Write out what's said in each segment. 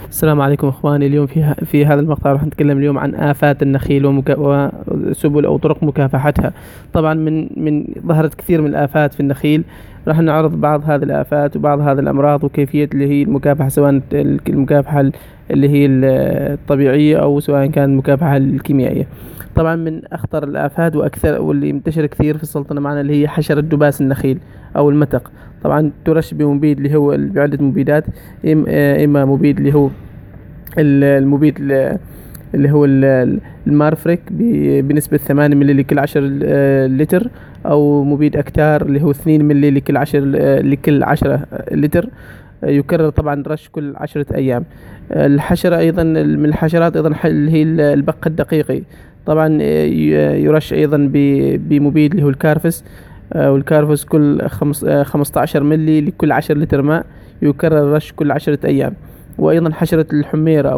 السلام عليكم اخواني. اليوم في هذا المقطع راح نتكلم اليوم عن آفات النخيل وسبل او طرق مكافحتها. طبعا من ظهرت كثير من الآفات في النخيل. راح نعرض بعض هذه الآفات وبعض هذه الأمراض وكيفية اللي هي المكافحة، سواء المكافحة اللي هي الطبيعية أو سواء كان المكافحة الكيميائية. طبعا من أخطر الآفات وأكثر واللي منتشر كثير في السلطنة معنا اللي هي حشرة دباس النخيل أو المتق. طبعا ترش بمبيد اللي هو بعدة مبيدات. إما مبيد اللي هو المبيد اللي هو المارفريك بنسبة 8 مللي لكل 10 لتر، أو مبيد أكتار اللي هو 2 مللي لكل 10 لتر. يكرر طبعا رش كل 10 أيام. الحشرة أيضا من الحشرات أيضا اللي هي البق الدقيقي. طبعا يرش أيضا بمبيد اللي هو الكارفس، والكارفس كل 15 مللي لكل 10 لتر ماء. يكرر الرش كل 10 أيام. وأيضا حشرة الحميرة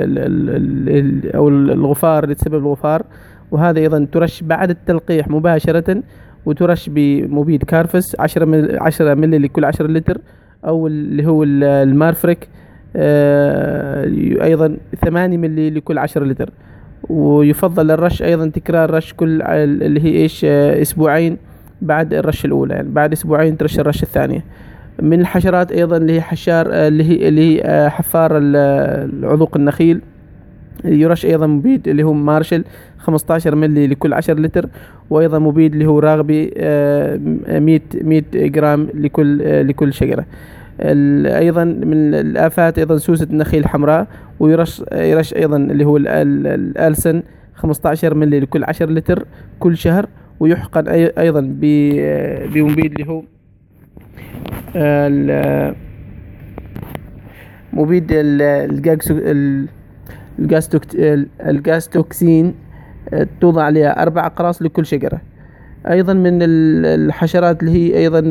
أو الغفار اللي تسبب الغفار، وهذا أيضا ترش بعد التلقيح مباشرة، وترش بمبيد كارفس 10 مللي لكل 10 لتر، أو اللي هو المارفريك أيضا 8 مللي لكل 10 لتر. ويفضل الرش أيضا تكرار رش كل اللي هي أسبوعين بعد الرش الأولى، يعني بعد أسبوعين ترش الرش الثانية. من الحشرات أيضا اللي هي حشار اللي هي حفار العذوق النخيل. يرش أيضا مبيد اللي هو مارشل 15 مللي لكل 10 لتر، وأيضا مبيد اللي هو راغبي 100 جرام لكل شجرة. أيضا من الآفات أيضا سوسة النخيل الحمراء، ويرش أيضا اللي هو الألسن 15 مللي لكل 10 لتر كل شهر. ويحقن أيضا بمبيد اللي هو مبيد الجاستوكسين. توضع عليها 4 أقراص لكل شجرة. أيضا من الحشرات اللي هي أيضا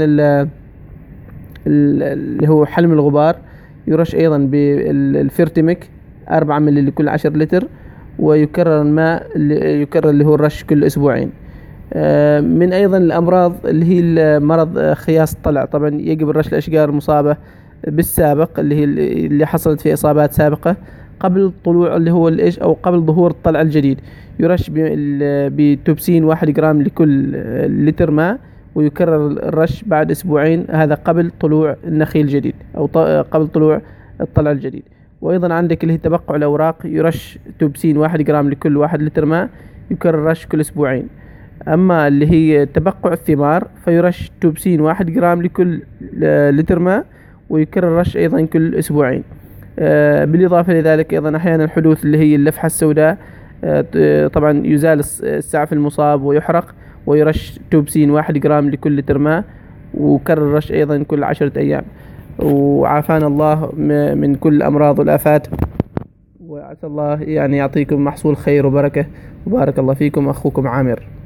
اللي هو حلم الغبار. يرش أيضا بالفيرتيميك 4 مللي لكل 10 لتر، ويكرر يكرر اللي هو الرش كل أسبوعين. من أيضا الأمراض اللي هي مرض خياس الطلع. طبعا يجب الرش الأشجار المصابة بالسابق اللي حصلت في إصابات سابقة قبل طلوع اللي هو الإيش أو قبل ظهور الطلع الجديد. يرش بتوبسين 1 جرام لكل لتر ماء، ويكرر الرش بعد أسبوعين، هذا قبل طلوع النخيل الجديد أو قبل طلوع الطلع الجديد. وأيضا عندك اللي هي تبقع الأوراق. يرش توبسين 1 جرام لكل 1 لتر ماء، يكرر الرش كل أسبوعين. أما اللي هي تبقع الثمار فيرش توبسين 1 جرام لكل لتر ماء، ويكرر الرش أيضا كل أسبوعين. بالإضافة لذلك أيضا أحيانا الحدوث اللي هي اللفحة السوداء. طبعا يزال السعف المصاب ويحرق، ويرش توبسين 1 جرام لكل لتر ماء، وكرر الرش أيضا كل 10 أيام. وعافانا الله من كل الأمراض والآفات، وعسى الله يعني يعطيكم محصول خير وبركة. وبارك الله فيكم. أخوكم عامر.